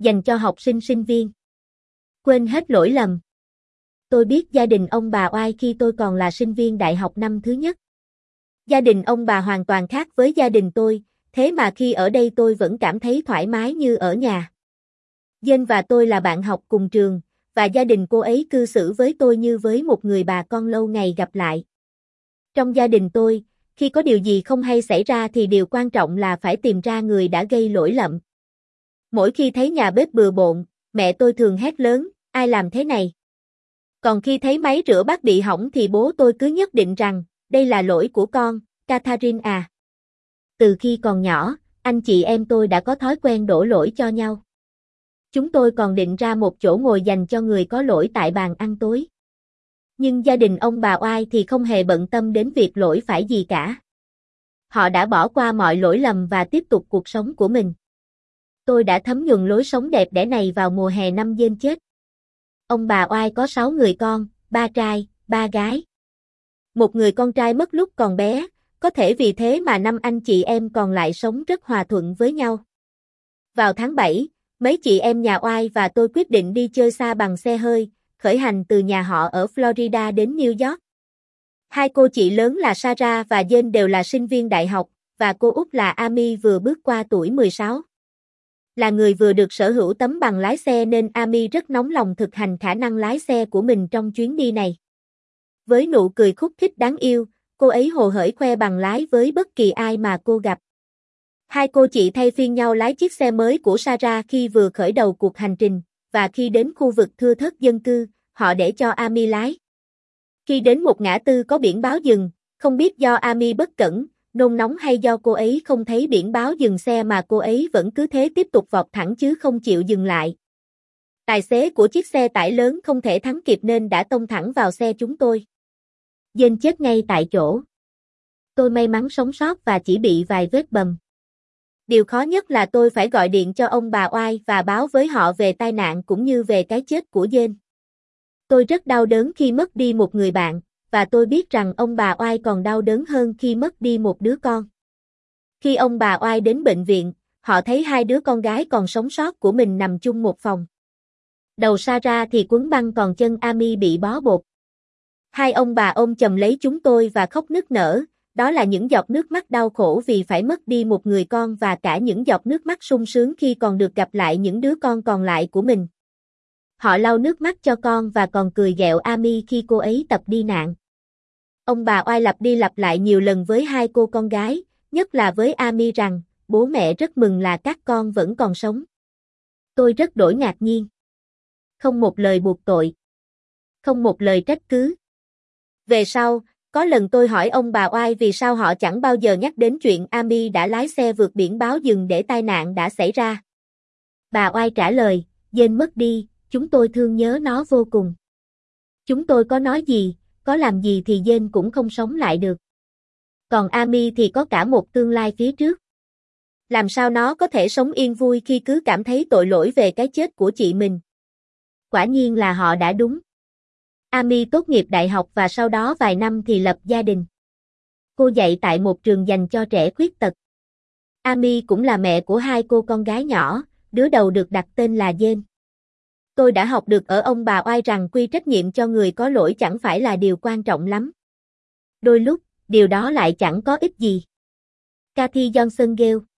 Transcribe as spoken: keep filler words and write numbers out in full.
dành cho học sinh sinh viên. Quên hết lỗi lầm. Tôi biết gia đình ông bà Oai khi tôi còn là sinh viên đại học năm thứ nhất. Gia đình ông bà hoàn toàn khác với gia đình tôi, thế mà khi ở đây tôi vẫn cảm thấy thoải mái như ở nhà. Jane và tôi là bạn học cùng trường, và gia đình cô ấy cư xử với tôi như với một người bà con lâu ngày gặp lại. Trong gia đình tôi, khi có điều gì không hay xảy ra thì điều quan trọng là phải tìm ra người đã gây lỗi lầm. Mỗi khi thấy nhà bếp bừa bộn, mẹ tôi thường hét lớn, ai làm thế này? Còn khi thấy máy rửa bát bị hỏng thì bố tôi cứ nhất định rằng, đây là lỗi của con, Catherine à. Từ khi còn nhỏ, anh chị em tôi đã có thói quen đổ lỗi cho nhau. Chúng tôi còn định ra một chỗ ngồi dành cho người có lỗi tại bàn ăn tối. Nhưng gia đình ông bà Oai thì không hề bận tâm đến việc lỗi phải gì cả. Họ đã bỏ qua mọi lỗi lầm và tiếp tục cuộc sống của mình. Tôi đã thấm nhuần lối sống đẹp đẽ này vào mùa hè năm Jane chết. Ông bà Oai có sáu người con, ba trai, ba gái. Một người con trai mất lúc còn bé, có thể vì thế mà năm anh chị em còn lại sống rất hòa thuận với nhau. Vào tháng bảy, mấy chị em nhà Oai và tôi quyết định đi chơi xa bằng xe hơi, khởi hành từ nhà họ ở Florida đến New York. Hai cô chị lớn là Sarah và Jane đều là sinh viên đại học, và cô út là Amy vừa bước qua tuổi mười sáu. Là người vừa được sở hữu tấm bằng lái xe nên Amy rất nóng lòng thực hành khả năng lái xe của mình trong chuyến đi này. Với nụ cười khúc khích đáng yêu, cô ấy hồ hởi khoe bằng lái với bất kỳ ai mà cô gặp. Hai cô chị thay phiên nhau lái chiếc xe mới của Sarah khi vừa khởi đầu cuộc hành trình, và khi đến khu vực thưa thớt dân cư, họ để cho Amy lái. Khi đến một ngã tư có biển báo dừng, không biết do Amy bất cẩn, nôn nóng hay do cô ấy không thấy biển báo dừng xe mà cô ấy vẫn cứ thế tiếp tục vọt thẳng chứ không chịu dừng lại. Tài xế của chiếc xe tải lớn không thể thắng kịp nên đã tông thẳng vào xe chúng tôi. Jane chết ngay tại chỗ. Tôi may mắn sống sót và chỉ bị vài vết bầm. Điều khó nhất là tôi phải gọi điện cho ông bà Oai và báo với họ về tai nạn cũng như về cái chết của Jane. Tôi rất đau đớn khi mất đi một người bạn, và tôi biết rằng ông bà Oai còn đau đớn hơn khi mất đi một đứa con. Khi ông bà Oai đến bệnh viện, họ thấy hai đứa con gái còn sống sót của mình nằm chung một phòng. Đầu Sarah thì quấn băng còn chân Amy bị bó bột. Hai ông bà ôm chầm lấy chúng tôi và khóc nức nở, đó là những giọt nước mắt đau khổ vì phải mất đi một người con và cả những giọt nước mắt sung sướng khi còn được gặp lại những đứa con còn lại của mình. Họ lau nước mắt cho con và còn cười ghẹo Amy khi cô ấy tập đi nạn. Ông bà Oai lặp đi lặp lại nhiều lần với hai cô con gái, nhất là với Amy rằng, bố mẹ rất mừng là các con vẫn còn sống. Tôi rất đổi ngạc nhiên. Không một lời buộc tội. Không một lời trách cứ. Về sau, có lần tôi hỏi ông bà Oai vì sao họ chẳng bao giờ nhắc đến chuyện Amy đã lái xe vượt biển báo dừng để tai nạn đã xảy ra. Bà Oai trả lời, Jane mất đi, chúng tôi thương nhớ nó vô cùng. Chúng tôi có nói gì, có làm gì thì Jane cũng không sống lại được. Còn Amy thì có cả một tương lai phía trước. Làm sao nó có thể sống yên vui khi cứ cảm thấy tội lỗi về cái chết của chị mình? Quả nhiên là họ đã đúng. Amy tốt nghiệp đại học và sau đó vài năm thì lập gia đình. Cô dạy tại một trường dành cho trẻ khuyết tật. Amy cũng là mẹ của hai cô con gái nhỏ, đứa đầu được đặt tên là Jane. Tôi đã học được ở ông bà Oai rằng quy trách nhiệm cho người có lỗi chẳng phải là điều quan trọng lắm. Đôi lúc, điều đó lại chẳng có ích gì. Kathy Johnson Gale